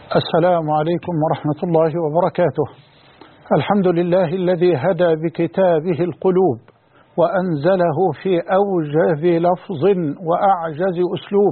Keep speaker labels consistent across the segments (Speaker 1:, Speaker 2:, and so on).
Speaker 1: السلام عليكم ورحمة الله وبركاته. الحمد لله الذي هدى بكتابه القلوب وأنزله في أوجز لفظ وأعجز أسلوب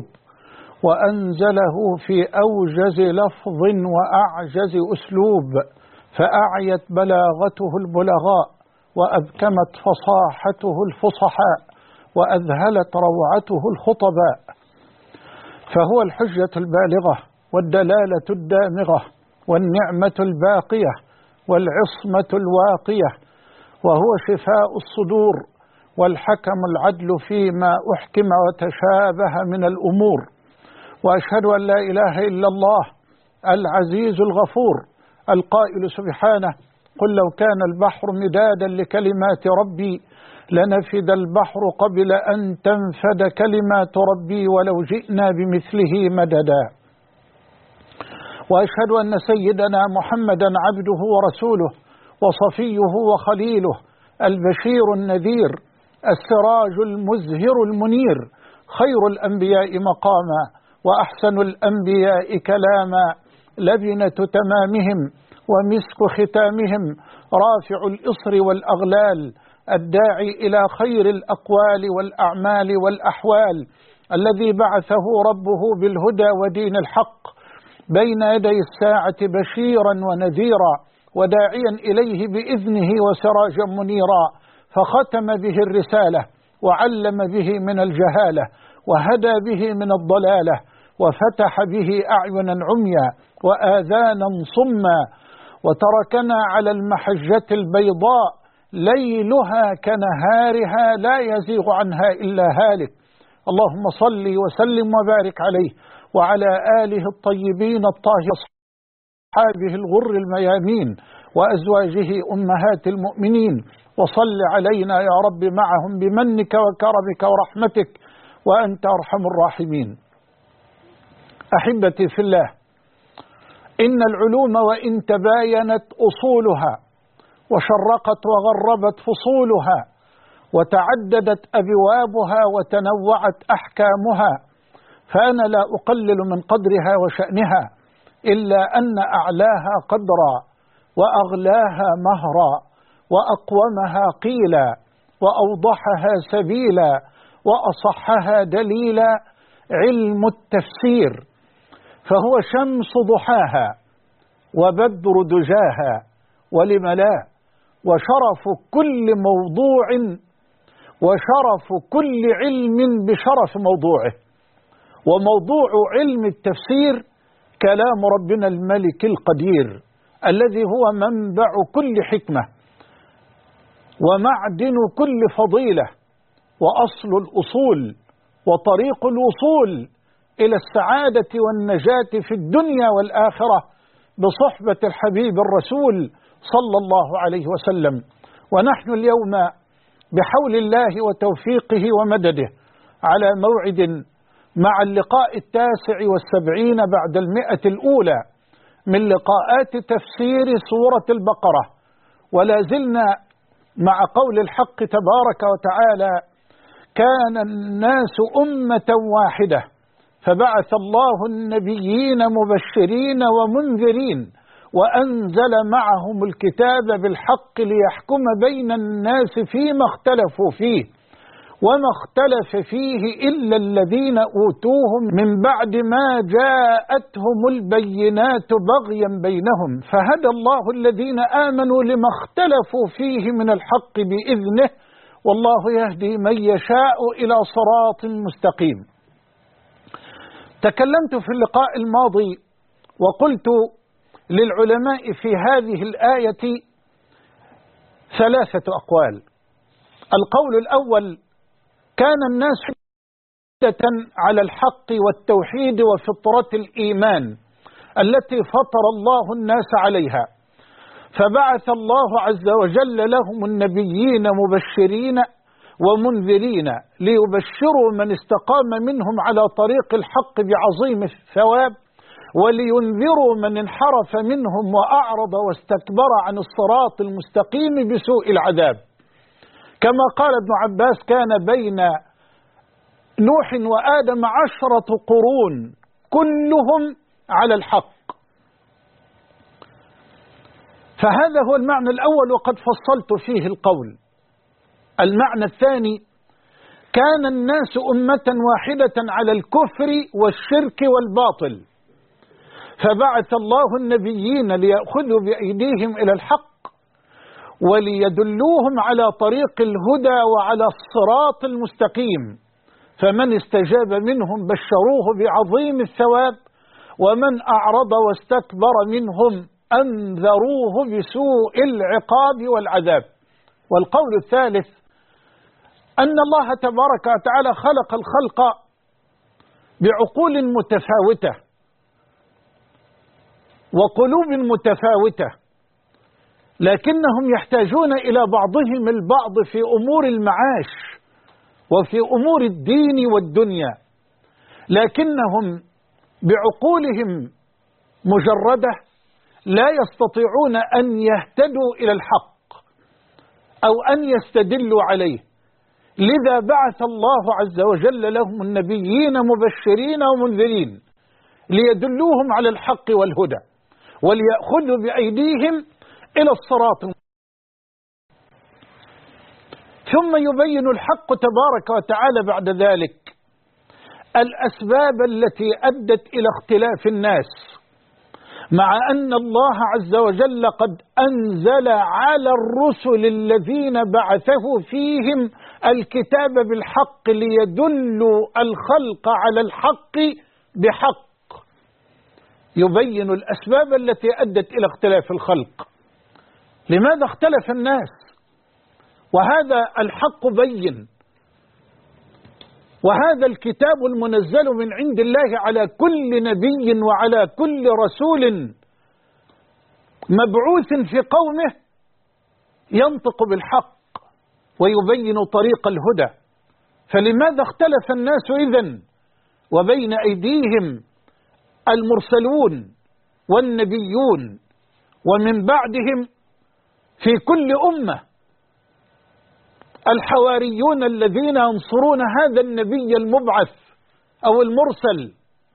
Speaker 1: فأعيت بلاغته البلغاء وأبكمت فصاحته الفصحاء وأذهلت روعته الخطباء، فهو الحجة البالغة والدلالة الدامغة والنعمة الباقية والعصمة الواقية، وهو شفاء الصدور والحكم العدل فيما أحكم وتشابه من الأمور. وأشهد أن لا إله إلا الله العزيز الغفور القائل سبحانه: قل لو كان البحر مدادا لكلمات ربي لنفد البحر قبل أن تنفد كلمات ربي ولو جئنا بمثله مددا. وأشهد أن سيدنا محمدا عبده ورسوله وصفيه وخليله، البشير النذير، السراج المزهر المنير، خير الأنبياء مقاما وأحسن الأنبياء كلاما، لبنة تمامهم ومسك ختامهم، رافع الإصر والأغلال، الداعي إلى خير الأقوال والأعمال والأحوال، الذي بعثه ربه بالهدى ودين الحق بين يدي الساعة بشيرا ونذيرا وداعيا إليه بإذنه وسراجا منيرا، فختم به الرسالة وعلم به من الجهالة وهدى به من الضلالة وفتح به أعينا عميا وآذانا صما، وتركنا على المحجة البيضاء ليلها كنهارها لا يزيغ عنها إلا هالك. اللهم صل وسلم وبارك عليه وعلى آله الطيبين الطاهرين أصحابه الغر الميامين وأزواجه أمهات المؤمنين، وصل علينا يا رب معهم بمنك وكرمك ورحمتك وأنت أرحم الراحمين. أحبتي في الله، إن العلوم وإن تباينت أصولها وشرقت وغربت فصولها وتعددت أبوابها وتنوعت أحكامها، فأنا لا أقلل من قدرها وشأنها، إلا أن أعلاها قدرا وأغلاها مهرا وأقومها قيلا وأوضحها سبيلا وأصحها دليلا علم التفسير، فهو شمس ضحاها وبدر دجاها ولم لا، وشرف كل موضوع وشرف كل علم بشرف موضوعه. وموضوع علم التفسير كلام ربنا الملك القدير الذي هو منبع كل حكمة ومعدن كل فضيلة وأصل الأصول وطريق الوصول إلى السعادة والنجاة في الدنيا والآخرة بصحبة الحبيب الرسول صلى الله عليه وسلم. ونحن اليوم بحول الله وتوفيقه ومدده على موعد مع اللقاء 79 بعد 100 الأولى من لقاءات تفسير سورة البقرة، ولا زلنا مع قول الحق تبارك وتعالى: كان الناس أمة واحدة فبعث الله النبيين مبشرين ومنذرين وأنزل معهم الكتاب بالحق ليحكم بين الناس فيما اختلفوا فيه، وما اختلف فيه إلا الذين أوتوه من بعد ما جاءتهم البينات بغيا بينهم، فهدى الله الذين آمنوا لما اختلفوا فيه من الحق بإذنه، والله يهدي من يشاء إلى صراط مستقيم. تكلمت في اللقاء الماضي وقلت للعلماء في هذه الآية 3 أقوال. القول الأول: كان الناس حدة على الحق والتوحيد وفطرة الإيمان التي فطر الله الناس عليها، فبعث الله عز وجل لهم النبيين مبشرين ومنذرين ليبشروا من استقام منهم على طريق الحق بعظيم الثواب، ولينذروا من انحرف منهم وأعرض واستكبر عن الصراط المستقيم بسوء العذاب. كما قال ابن عباس: كان بين نوح وآدم 10 قرون كلهم على الحق، فهذا هو المعنى الأول وقد فصلت فيه القول. المعنى الثاني: كان الناس أمة واحدة على الكفر والشرك والباطل، فبعث الله النبيين ليأخذوا بأيديهم إلى الحق وليدلوهم على طريق الهدى وعلى الصراط المستقيم، فمن استجاب منهم بشروه بعظيم الثواب، ومن أعرض واستكبر منهم أنذروه بسوء العقاب والعذاب. والقول الثالث: أن الله تبارك وتعالى خلق الخلق بعقول متفاوتة وقلوب متفاوتة، لكنهم يحتاجون إلى بعضهم البعض في أمور المعاش وفي أمور الدين والدنيا، لكنهم بعقولهم مجردة لا يستطيعون أن يهتدوا إلى الحق أو أن يستدلوا عليه، لذا بعث الله عز وجل لهم النبيين مبشرين ومنذرين ليدلوهم على الحق والهدى وليأخذوا بأيديهم إلى الصراط. ثم يبين الحق تبارك وتعالى بعد ذلك الأسباب التي أدت إلى اختلاف الناس، مع أن الله عز وجل قد أنزل على الرسل الذين بعثه فيهم الكتاب بالحق ليدلوا الخلق على الحق بحق. يبين الأسباب التي أدت إلى اختلاف الخلق، لماذا اختلف الناس، وهذا الحق بين، وهذا الكتاب المنزل من عند الله على كل نبي وعلى كل رسول مبعوث في قومه ينطق بالحق ويبين طريق الهدى. فلماذا اختلف الناس إذن وبين أيديهم المرسلون والنبيون، ومن بعدهم في كل أمة الحواريون الذين ينصرون هذا النبي المبعث أو المرسل،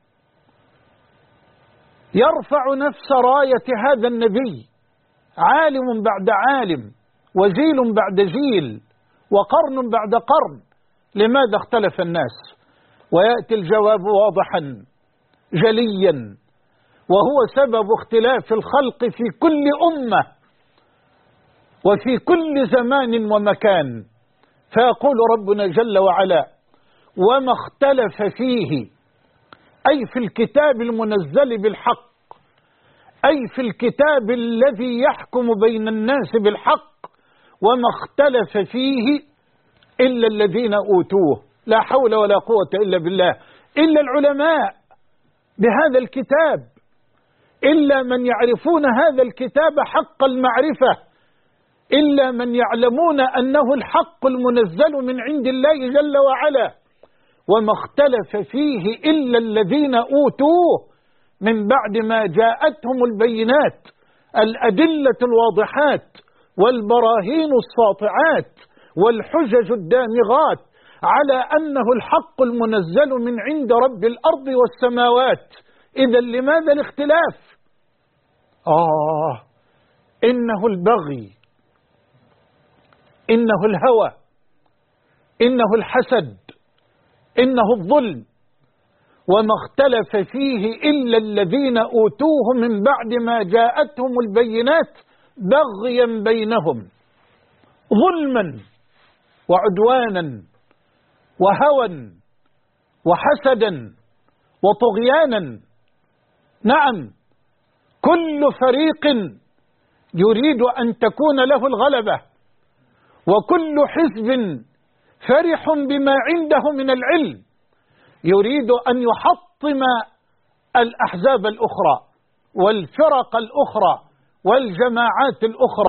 Speaker 1: يرفع نفس راية هذا النبي عالم بعد عالم وجيل بعد جيل وقرن بعد قرن. لماذا اختلف الناس؟ ويأتي الجواب واضحا جليا، وهو سبب اختلاف الخلق في كل أمة وفي كل زمان ومكان. فيقول ربنا جل وعلا: وما اختلف فيه، أي في الكتاب المنزل بالحق، أي في الكتاب الذي يحكم بين الناس بالحق، وما اختلف فيه إلا الذين أوتوه، لا حول ولا قوة إلا بالله، إلا العلماء بهذا الكتاب، إلا من يعرفون هذا الكتاب حق المعرفة، إلا من يعلمون أنه الحق المنزل من عند الله جل وعلا. وما اختلف فيه إلا الذين أوتوه من بعد ما جاءتهم البينات، الأدلة الواضحات والبراهين الساطعات والحجج الدامغات على أنه الحق المنزل من عند رب الأرض والسماوات. إذا لماذا الاختلاف؟ إنه البغي، إنه الهوى، إنه الحسد، إنه الظلم. وما اختلف فيه إلا الذين أوتوه من بعد ما جاءتهم البينات بغيا بينهم، ظلما وعدوانا وهوى وحسدا وطغيانا. نعم، كل فريق يريد أن تكون له الغلبة، وكل حزب فرح بما عنده من العلم يريد أن يحطم الأحزاب الأخرى والفرق الأخرى والجماعات الأخرى،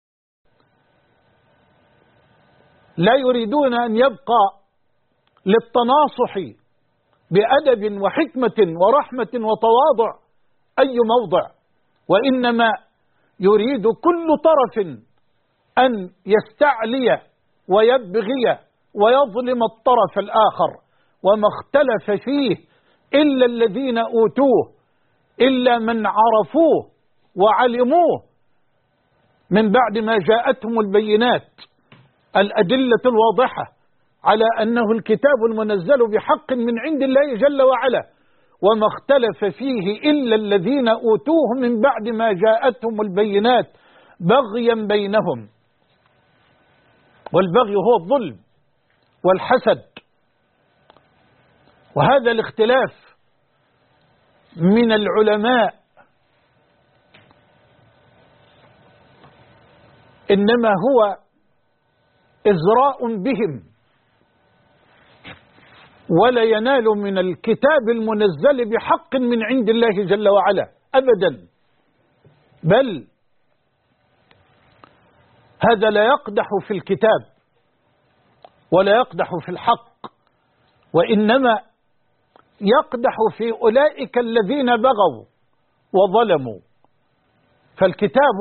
Speaker 1: لا يريدون أن يبقى للتناصح بأدب وحكمة ورحمة وتواضع أي موضع، وإنما يريد كل طرف أن يستعلي ويبغي ويظلم الطرف الآخر. وما اختلف فيه إلا الذين أوتوه، إلا من عرفوه وعلموه من بعد ما جاءتهم البينات الأدلة الواضحة على أنه الكتاب المنزل بحق من عند الله جل وعلا، وما اختلف فيه إلا الذين أوتوه من بعد ما جاءتهم البينات بغيا بينهم، والبغي هو الظلم والحسد. وهذا الاختلاف من العلماء إنما هو إزراء بهم، ولا ينال من الكتاب المنزل بحق من عند الله جل وعلا أبدا، بل هذا لا يقدح في الكتاب ولا يقدح في الحق، وإنما يقدح في أولئك الذين بغوا وظلموا. فالكتاب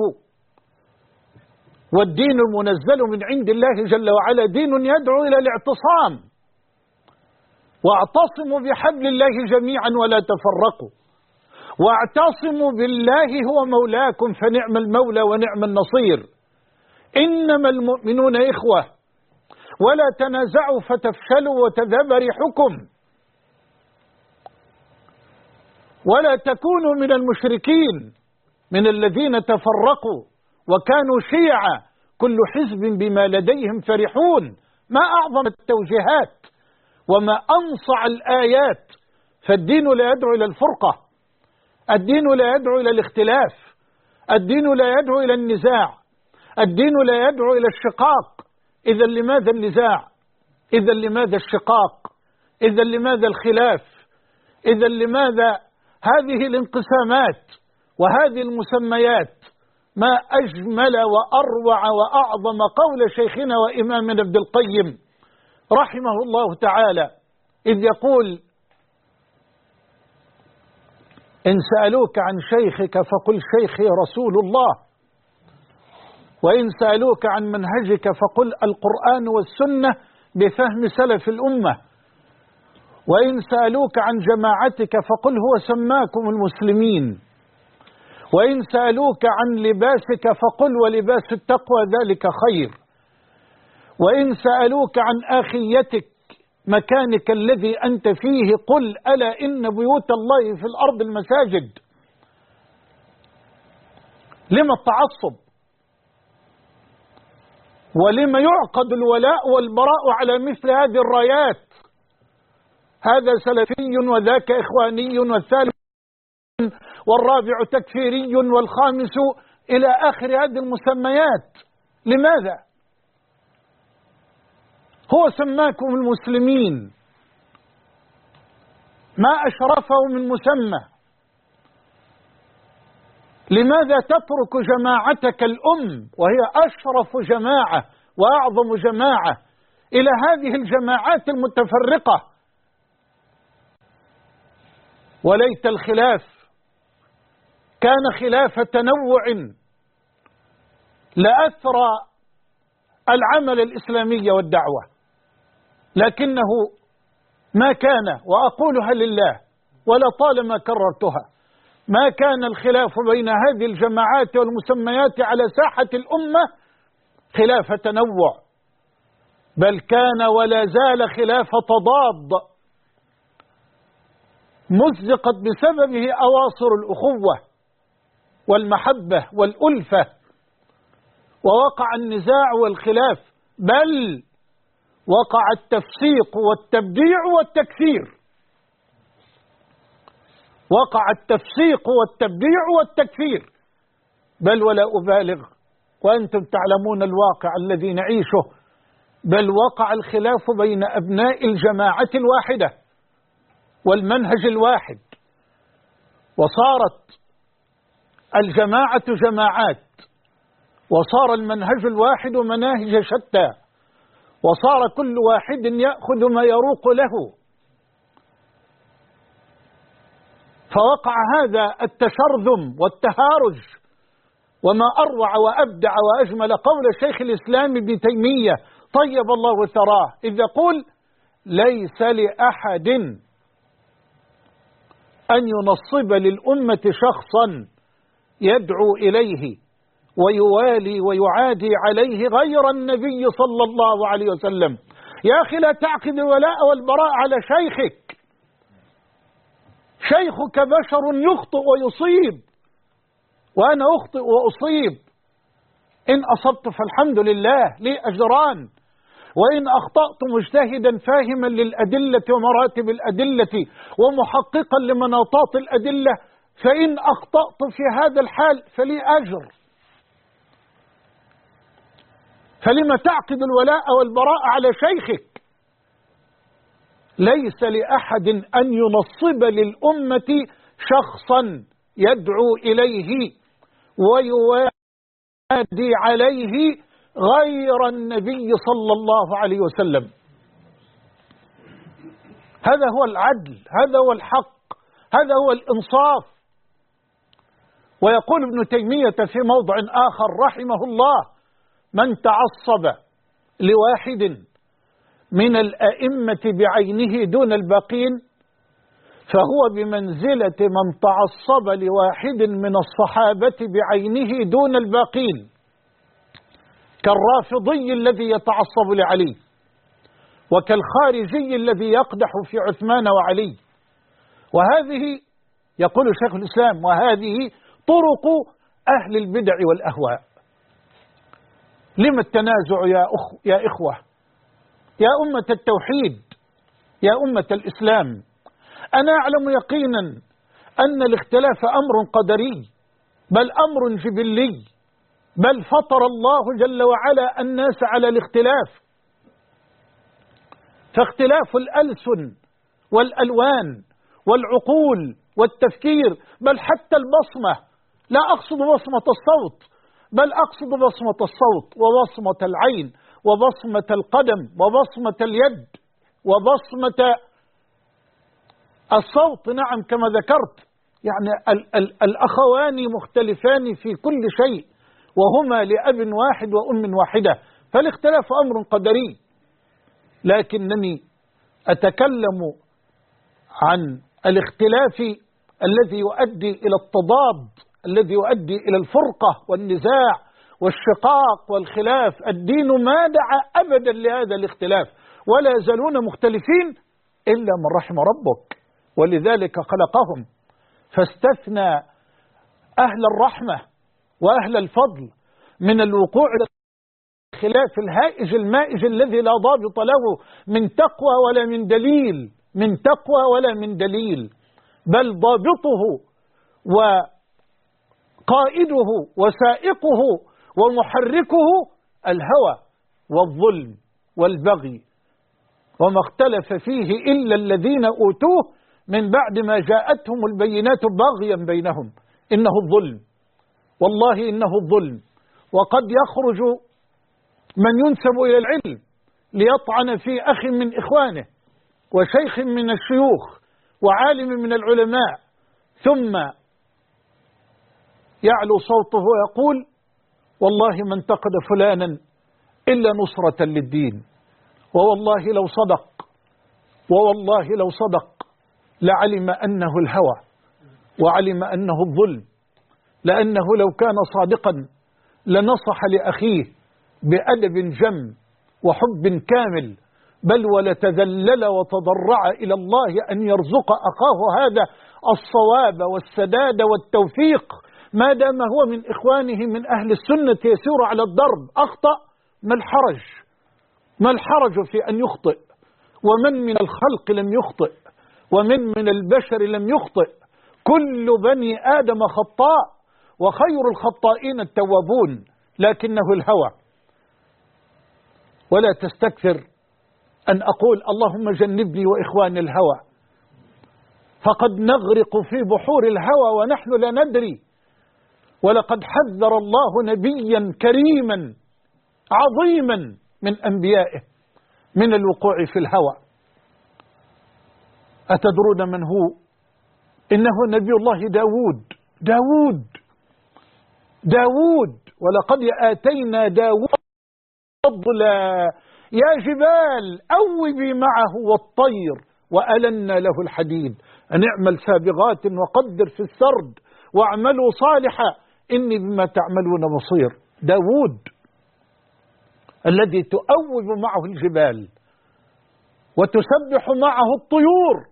Speaker 1: والدين المنزل من عند الله جل وعلا دين يدعو إلى الاعتصام، واعتصموا بحبل الله جميعا ولا تفرقوا، واعتصموا بالله هو مولاكم فنعم المولى ونعم النصير، إنما المؤمنون إخوة ولا تنازعوا فتفشلوا وتذهب ريحكم، ولا تكونوا من المشركين من الذين تفرقوا وكانوا شيعا كل حزب بما لديهم فرحون. ما أعظم التوجيهات وما أنصع الآيات. فالدين لا يدعو إلى الفرقة، الدين لا يدعو إلى الاختلاف، الدين لا يدعو إلى النزاع، الدين لا يدعو إلى الشقاق. إذا لماذا النزاع؟ إذا لماذا الشقاق؟ إذا لماذا الخلاف؟ إذا لماذا هذه الانقسامات وهذه المسميات؟ ما أجمل وأروع وأعظم قول شيخنا وإمامنا ابن القيم رحمه الله تعالى إذ يقول: إن سألوك عن شيخك فقل شيخي رسول الله، وإن سألوك عن منهجك فقل القرآن والسنة بفهم سلف الأمة، وإن سألوك عن جماعتك فقل هو سماكم المسلمين، وإن سألوك عن لباسك فقل ولباس التقوى ذلك خير، وإن سألوك عن آخيتك مكانك الذي أنت فيه قل ألا إن بيوت الله في الأرض المساجد. لما التعصب؟ ولما يعقد الولاء والبراء على مثل هذه الرايات؟ هذا سلفي وذاك إخواني والثالث والرابع تكفيري والخامس إلى آخر هذه المسميات. لماذا؟ هو سماكم المسلمين، ما أشرفه من مسمى. لماذا تترك جماعتك الأم وهي أشرف جماعة وأعظم جماعة إلى هذه الجماعات المتفرقة؟ وليت الخلاف كان خلاف تنوع لأثرى العمل الإسلامي والدعوة، لكنه ما كان، وأقولها لله ولا طالما كررتها، ما كان الخلاف بين هذه الجماعات والمسميات على ساحة الأمة خلاف تنوع، بل كان ولا زال خلاف تضاد مزقت بسببه أواصر الأخوة والمحبة والألفة، ووقع النزاع والخلاف، بل وقع التفسيق والتبديع والتكفير. وقع التفسيق والتبديع والتكفير، بل ولا أبالغ وأنتم تعلمون الواقع الذي نعيشه، بل وقع الخلاف بين أبناء الجماعة الواحدة والمنهج الواحد، وصارت الجماعة جماعات، وصار المنهج الواحد مناهج شتى، وصار كل واحد يأخذ ما يروق له. فوقع هذا التشرذم والتهارج، وما أروع وأبدع وأجمل قول شيخ الإسلام ابن تيمية طيب الله ثراه إذ يقول: ليس لأحد أن ينصب للأمة شخصا يدعو إليه ويوالي ويعادي عليه غير النبي صلى الله عليه وسلم. يا أخي لا تعقد الولاء والبراء على شيخك. شيخك بشر يخطئ ويصيب، وأنا أخطئ وأصيب. إن أصبت فالحمد لله لي أجران، وإن أخطأت مجتهدا فاهما للأدلة ومراتب الأدلة ومحققا لمناطات الأدلة، فإن أخطأت في هذا الحال فلي أجر. فلما تعقد الولاء والبراء على شيخك؟ ليس لأحد أن ينصب للأمة شخصا يدعو إليه ويوادي عليه غير النبي صلى الله عليه وسلم. هذا هو العدل، هذا هو الحق، هذا هو الإنصاف. ويقول ابن تيمية في موضع آخر رحمه الله: من تعصب لواحد من الأئمة بعينه دون الباقين فهو بمنزلة من تعصب لواحد من الصحابة بعينه دون الباقين، كالرافضي الذي يتعصب لعلي، وكالخارجي الذي يقدح في عثمان وعلي. وهذه، يقول شيخ الإسلام، وهذه طرق أهل البدع والأهواء. لما التنازع يا إخوة، يا أمة التوحيد، يا أمة الإسلام؟ أنا أعلم يقينا أن الاختلاف أمر قدري، بل أمر جبلي، بل فطر الله جل وعلا الناس على الاختلاف. فاختلاف الألسن والألوان والعقول والتفكير، بل حتى البصمة، لا أقصد بصمة الصوت، بل أقصد بصمة الصوت وبصمة العين وبصمة القدم وبصمة اليد وبصمة الصوت. نعم، كما ذكرت، يعني الأخوان مختلفان في كل شيء، وهما لأب واحد وأم واحدة، فالاختلاف أمر قدري. لكنني أتكلم عن الاختلاف الذي يؤدي إلى التضاد، الذي يؤدي إلى الفرقة والنزاع والشقاق والخلاف. الدين ما دعا أبدا لهذا الاختلاف، ولا يزالون مختلفين إلا من رحم ربك، ولذلك خلقهم. فاستثنى أهل الرحمة وأهل الفضل من الوقوع الخلاف الهائج المائج الذي لا ضابط له من تقوى ولا من دليل، من تقوى ولا من دليل، بل ضابطه وقائده وسائقه ومحركه الهوى والظلم والبغي، وما اختلف فيه إلا الذين أوتوه من بعد ما جاءتهم البينات بغيا بينهم. إنه الظلم، والله إنه الظلم. وقد يخرج من ينسب إلى العلم ليطعن في أخ من إخوانه وشيخ من الشيوخ وعالم من العلماء، ثم يعلو صوته ويقول: والله ما انتقد فلانا إلا نصرة للدين. ووالله لو صدق، ووالله لو صدق لعلم أنه الهوى وعلم أنه الظلم، لأنه لو كان صادقا لنصح لأخيه بأدب جم وحب كامل، بل ولتذلل وتضرع إلى الله أن يرزق أخاه هذا الصواب والسداد والتوفيق، ما دام هو من إخوانه من أهل السنة يسير على الدرب. أخطأ، ما الحرج؟ ما الحرج في أن يخطئ؟ ومن من الخلق لم يخطئ؟ ومن البشر لم يخطئ؟ كل بني آدم خطاء، وخير الخطائين التوابون، لكنه الهوى. ولا تستكثر أن أقول اللهم جنبني وإخواني الهوى، فقد نغرق في بحور الهوى ونحن لا ندري. ولقد حذر الله نبيا كريما عظيما من أنبيائه من الوقوع في الهوى. أتدرون من هو؟ إنه نبي الله داود. ولقد آتينا داود فضلا يا جبال أوبي معه والطير وألنا له الحديد أن اعمل سابغات وقدر في السرد واعملوا صالحا إني بما تعملون بصير. داود الذي تؤوب معه الجبال وتسبح معه الطيور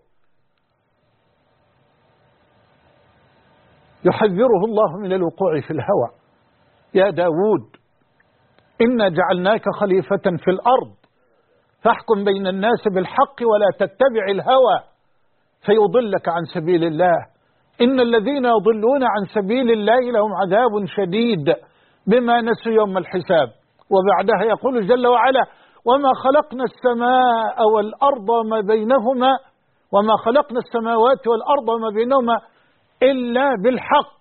Speaker 1: يحذره الله من الوقوع في الهوى. يا داود إنا جعلناك خليفة في الأرض فاحكم بين الناس بالحق ولا تتبع الهوى فيضلك عن سبيل الله إن الذين يضلون عن سبيل الله لهم عذاب شديد بما نسوا يوم الحساب. وبعدها يقول جل وعلا وما خلقنا السماء والأرض وما بينهما وما خلقنا السماوات والأرض وما بينهما إلا بالحق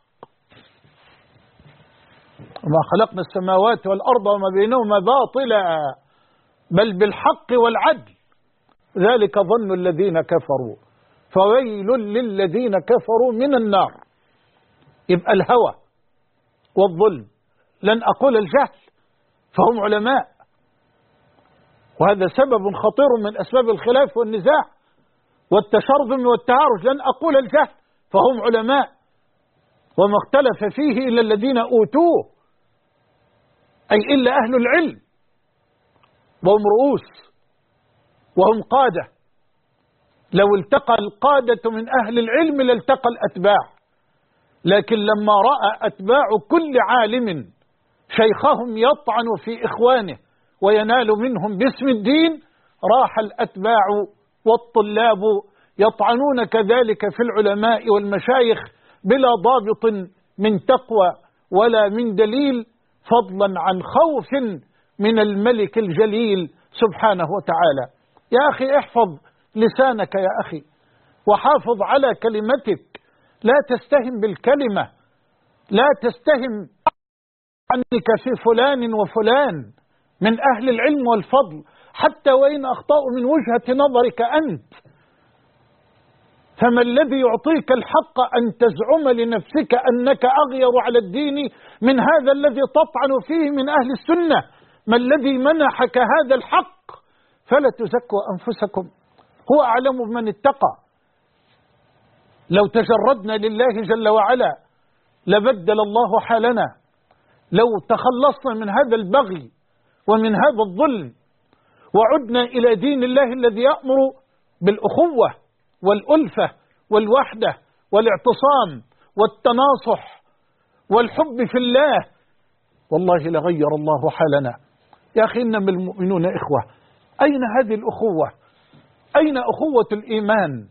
Speaker 1: وما خلقنا السماوات والأرض وما بينهما باطلا بل بالحق والعدل ذلك ظن الذين كفروا فويل للذين كفروا من النار. يبقى الهوى والظلم لن أقول الجهل فهم علماء وهذا سبب خطير من أسباب الخلاف والنزاع والتشرذم والتعارج. لن أقول الجهل فهم علماء وما اختلف فيه إلا الذين أوتوه أي إلا أهل العلم وهم رؤوس وهم قادة. لو التقى القادة من أهل العلم لالتقى الأتباع لكن لما رأى أتباع كل عالم شيخهم يطعن في إخوانه وينال منهم باسم الدين راح الأتباع والطلاب يطعنون كذلك في العلماء والمشايخ بلا ضابط من تقوى ولا من دليل فضلا عن خوف من الملك الجليل سبحانه وتعالى. يا أخي احفظ لسانك يا أخي وحافظ على كلمتك لا تستهم بالكلمة لا تستهم عنك في فلان وفلان من أهل العلم والفضل حتى وإن أخطأوا من وجهة نظرك أنت فما الذي يعطيك الحق أن تزعم لنفسك أنك أغير على الدين من هذا الذي تطعن فيه من أهل السنة؟ ما الذي منحك هذا الحق؟ فلا تزكوا أنفسكم هو أعلم بمن اتقى. لو تجردنا لله جل وعلا لبدل الله حالنا. لو تخلصنا من هذا البغي ومن هذا الظلم وعدنا إلى دين الله الذي يأمر بالأخوة والألفة والوحدة والاعتصام والتناصح والحب في الله والله لغير الله حالنا. يا أخي إنما المؤمنون إخوة. أين هذه الأخوة؟ أين أخوة الإيمان؟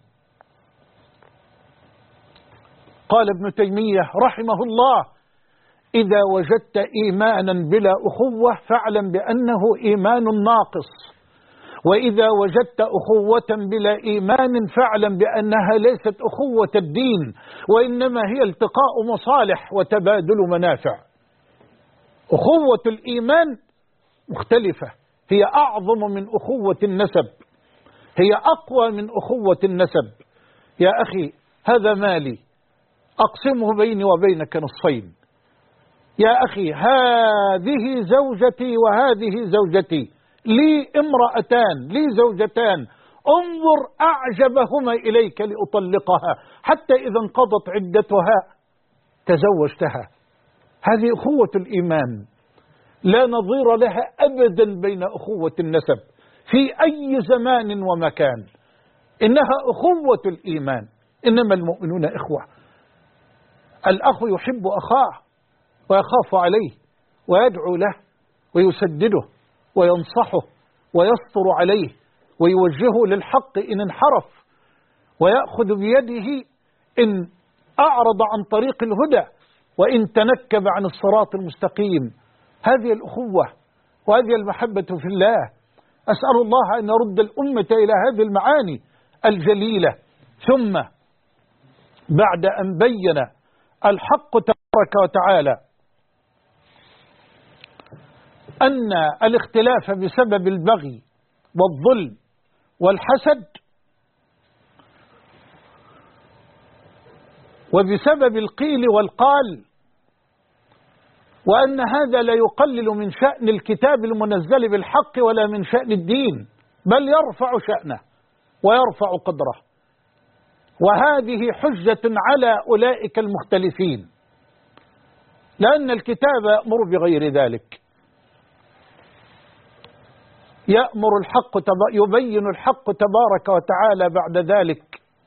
Speaker 1: قال ابن تيمية رحمه الله إذا وجدت إيمانا بلا أخوة فاعلم بأنه إيمان ناقص وإذا وجدت أخوة بلا إيمان فاعلم بأنها ليست أخوة الدين وإنما هي التقاء مصالح وتبادل منافع. أخوة الإيمان مختلفة هي أعظم من أخوة النسب هي أقوى من أخوة النسب. يا أخي هذا مالي أقسمه بيني وبينك نصفين. يا أخي هذه زوجتي وهذه زوجتي لي امرأتان لي زوجتان انظر أعجبهما إليك لأطلقها حتى إذا انقضت عدتها تزوجتها. هذه أخوة الإيمان لا نظير لها أبدا بين أخوة النسب في أي زمان ومكان. إنها أخوة الإيمان. إنما المؤمنون إخوة. الأخ يحب أخاه ويخاف عليه ويدعو له ويسدده وينصحه ويسطر عليه ويوجهه للحق إن انحرف ويأخذ بيده إن أعرض عن طريق الهدى وإن تنكب عن الصراط المستقيم. هذه الأخوة وهذه المحبة في الله. أسأل الله أن يرد الأمة إلى هذه المعاني الجليلة. ثم بعد أن بين الحق تبارك وتعالى أن الاختلاف بسبب البغي والظلم والحسد وبسبب القيل والقال وأن هذا لا يقلل من شأن الكتاب المنزل بالحق ولا من شأن الدين بل يرفع شأنه ويرفع قدره. وهذه حجة على أولئك المختلفين لأن الكتاب يأمر بغير ذلك. يبين الحق تبارك وتعالى بعد ذلك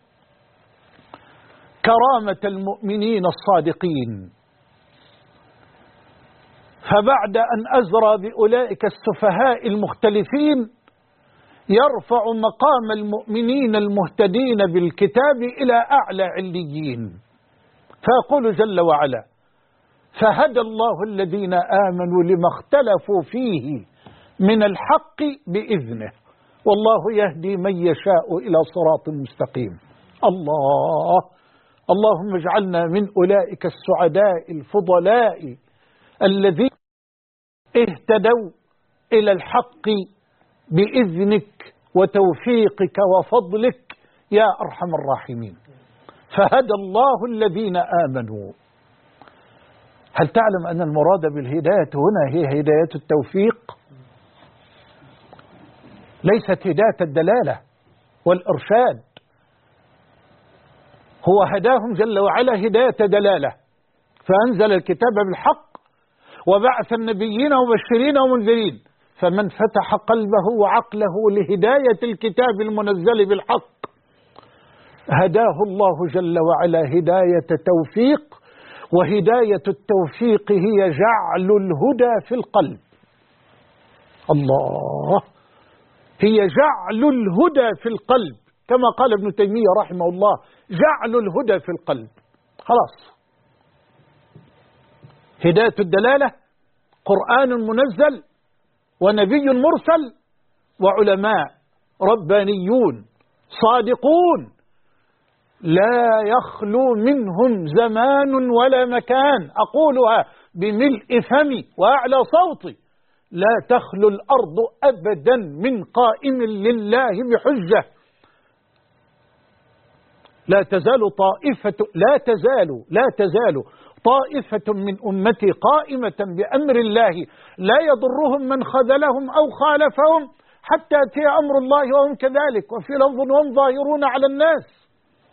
Speaker 1: كرامة المؤمنين الصادقين. فبعد أن أزرى بأولئك السفهاء المختلفين يرفع مقام المؤمنين المهتدين بالكتاب إلى أعلى عليين، فيقول جل وعلا: فهدى الله الذين آمنوا لما اختلفوا فيه من الحق بإذنه والله يهدي من يشاء إلى صراط مستقيم. اللهم اجعلنا من أولئك السعداء الفضلاء الذين اهتدوا إلى الحق بإذنك وتوفيقك وفضلك يا أرحم الراحمين. فهدى الله الذين آمنوا. هل تعلم أن المراد بالهداية هنا هي هداية التوفيق؟ ليست هداية الدلالة والإرشاد. هو هداهم جل وعلا هداية دلالة، فأنزل الكتاب بالحق وبعث النبيين مبشرين ومنذرين، فمن فتح قلبه وعقله لهداية الكتاب المنزل بالحق هداه الله جل وعلا هداية توفيق. وهداية التوفيق هي جعل الهدى في القلب. هي جعل الهدى في القلب، كما قال ابن تيمية رحمه الله: جعل الهدى في القلب. خلاص، هداية الدلالة قرآن منزل ونبي مرسل وعلماء ربانيون صادقون لا يخلو منهم زمان ولا مكان. أقولها بملء فمي وأعلى صوتي: لا تخلو الأرض أبدا من قائم لله بحجة. لا تزال طائفة من أمتي قائمة بأمر الله لا يضرهم من خذلهم أو خالفهم حتى يأتي أمر الله وهم كذلك، وفي لفظ: وهم ظاهرون على الناس.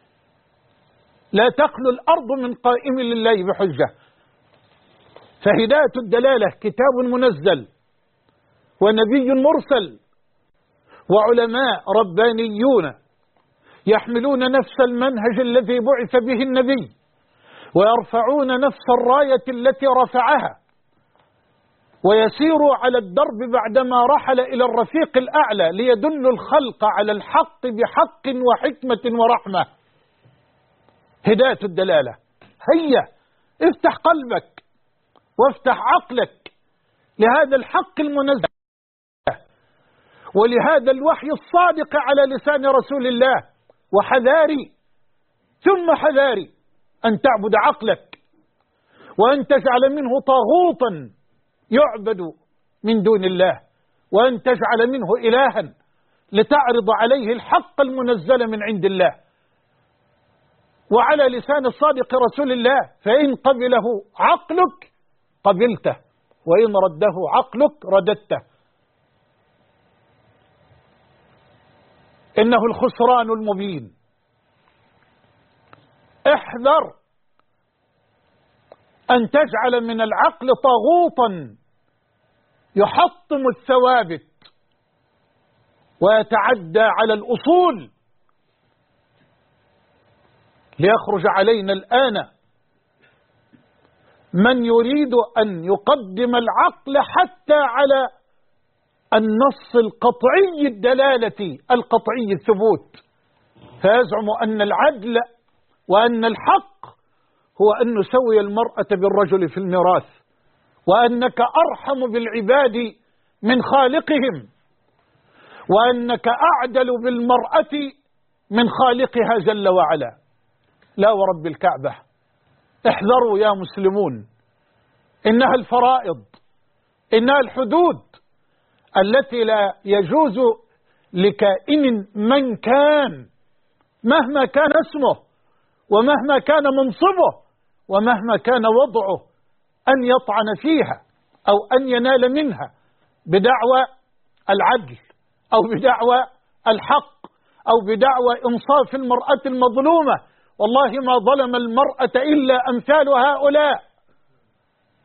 Speaker 1: لا تخلو الأرض من قائم لله بحجة. فهداية الدلالة كتاب منزل ونبي مرسل وعلماء ربانيون يحملون نفس المنهج الذي بعث به النبي ويرفعون نفس الراية التي رفعها ويسيروا على الدرب بعدما رحل إلى الرفيق الأعلى ليدلوا الخلق على الحق بحق وحكمة ورحمة. هداية الدلالة. هيا افتح قلبك وافتح عقلك لهذا الحق المنزل ولهذا الوحي الصادق على لسان رسول الله، وحذاري ثم حذاري أن تعبد عقلك وأن تجعل منه طاغوتا يعبد من دون الله، وأن تجعل منه إلها لتعرض عليه الحق المنزل من عند الله وعلى لسان الصادق رسول الله. فإن قبله عقلك قبلته، وإن رده عقلك رددته. إنه الخسران المبين. احذر أن تجعل من العقل طاغوتا يحطم الثوابت ويتعدى على الأصول. ليخرج علينا الآن من يريد أن يقدم العقل حتى على النص القطعي الدلالة القطعي الثبوت، فيزعم أن العدل وأن الحق هو أن نسوي المرأة بالرجل في الميراث، وأنك أرحم بالعباد من خالقهم، وأنك أعدل بالمرأة من خالقها جل وعلا. لا ورب الكعبة، احذروا يا مسلمون. إنها الفرائض، إنها الحدود التي لا يجوز لكائن من كان مهما كان اسمه ومهما كان منصبه ومهما كان وضعه أن يطعن فيها أو أن ينال منها بدعوى العدل أو بدعوى الحق أو بدعوى إنصاف المرأة المظلومة. والله ما ظلم المرأة إلا أمثال هؤلاء.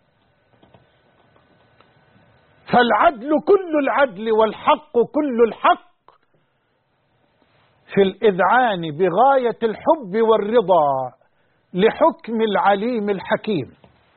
Speaker 1: فالعدل كل العدل والحق كل الحق في الإذعان بغاية الحب والرضا لحكم العليم الحكيم.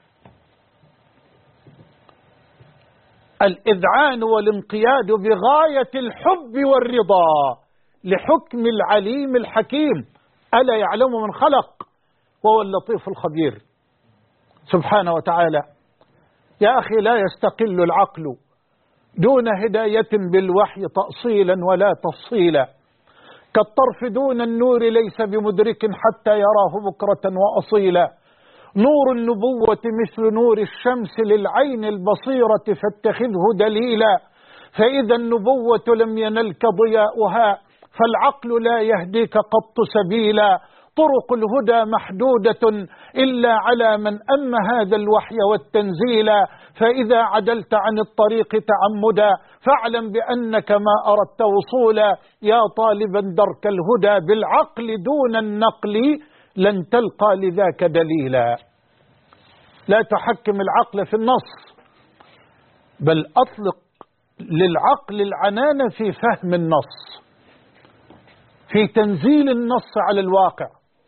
Speaker 1: الإذعان والانقياد بغاية الحب والرضا لحكم العليم الحكيم. ألا يعلم من خلق وهو اللطيف الخبير سبحانه وتعالى. يا أخي لا يستقل العقل دون هداية بالوحي تأصيلا ولا تفصيلا، كالطرف دون النور ليس بمدرك حتى يراه بكرة وأصيلا. نور النبوة مثل نور الشمس للعين البصيرة فاتخذه دليلا، فإذا النبوة لم ينلك ضياؤها فالعقل لا يهديك قط سبيلا. طرق الهدى محدودة إلا على من أم هذا الوحي والتنزيل، فإذا عدلت عن الطريق تعمدا فاعلم بأنك ما أردت وصولا. يا طالبا درك الهدى بالعقل دون النقل لن تلقى لذاك دليلا. لا تحكم العقل في النص، بل أطلق للعقل العنان في فهم النص، في تنزيل النص على الواقع.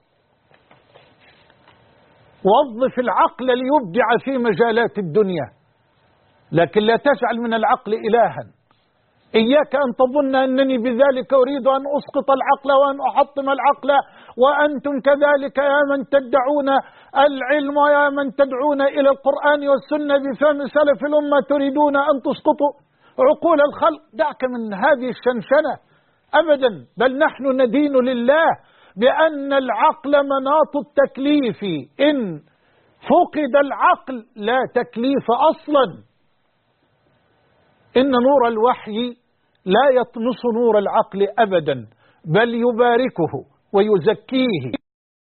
Speaker 1: وظف العقل ليبدع في مجالات الدنيا، لكن لا تجعل من العقل إلها. إياك أن تظن أنني بذلك أريد أن أسقط العقل وأن أحطم العقل، وأنتم كذلك يا من تدعون العلم ويا من تدعون إلى القرآن والسنة بفهم سلف الأمة تريدون أن تسقطوا عقول الخلق. دعك من هذه الشنشنة أبدا، بل نحن ندين لله بأن العقل مناط التكليف، إن فقد العقل لا تكليف أصلا. إن نور الوحي لا يطمس نور العقل أبدا، بل يباركه ويزكيه.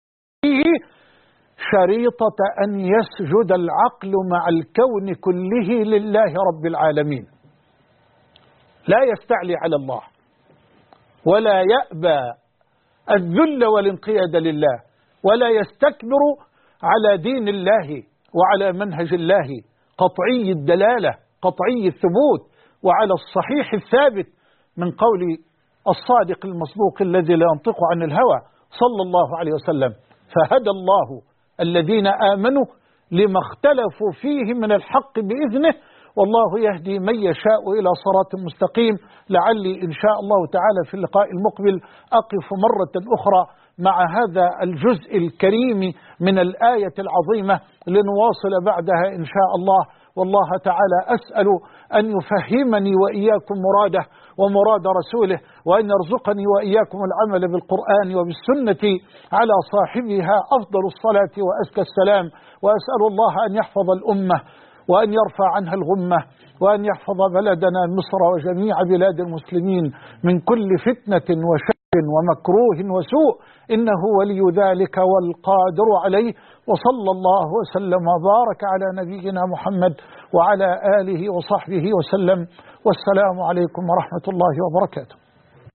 Speaker 1: شريطة أن يسجد العقل مع الكون كله لله رب العالمين، لا يستعلي على الله ولا يأبى الذل والانقياد لله، ولا يستكبر على دين الله وعلى منهج الله قطعي الدلالة قطعي الثبوت، وعلى الصحيح الثابت من قول الصادق المصدوق الذي لا ينطق عن الهوى صلى الله عليه وسلم. فهدى الله الذين آمنوا لما اختلفوا فيه من الحق بإذنه، والله يهدي من يشاء إلى صراط مستقيم. لعلي إن شاء الله تعالى في اللقاء المقبل أقف مرة أخرى مع هذا الجزء الكريم من الآية العظيمة لنواصل بعدها إن شاء الله. والله تعالى أسأل أن يفهمني وإياكم مراده ومراد رسوله، وأن يرزقني وإياكم العمل بالقرآن وبالسنة على صاحبها أفضل الصلاة وأزكى السلام. وأسأل الله أن يحفظ الأمة وأن يرفع عنها الغمة، وأن يحفظ بلدنا مصر وجميع بلاد المسلمين من كل فتنة وشر ومكروه وسوء، إنه ولي ذلك والقادر عليه. وصلى الله وسلم وبارك على نبينا محمد وعلى آله وصحبه وسلم، والسلام عليكم ورحمة الله وبركاته.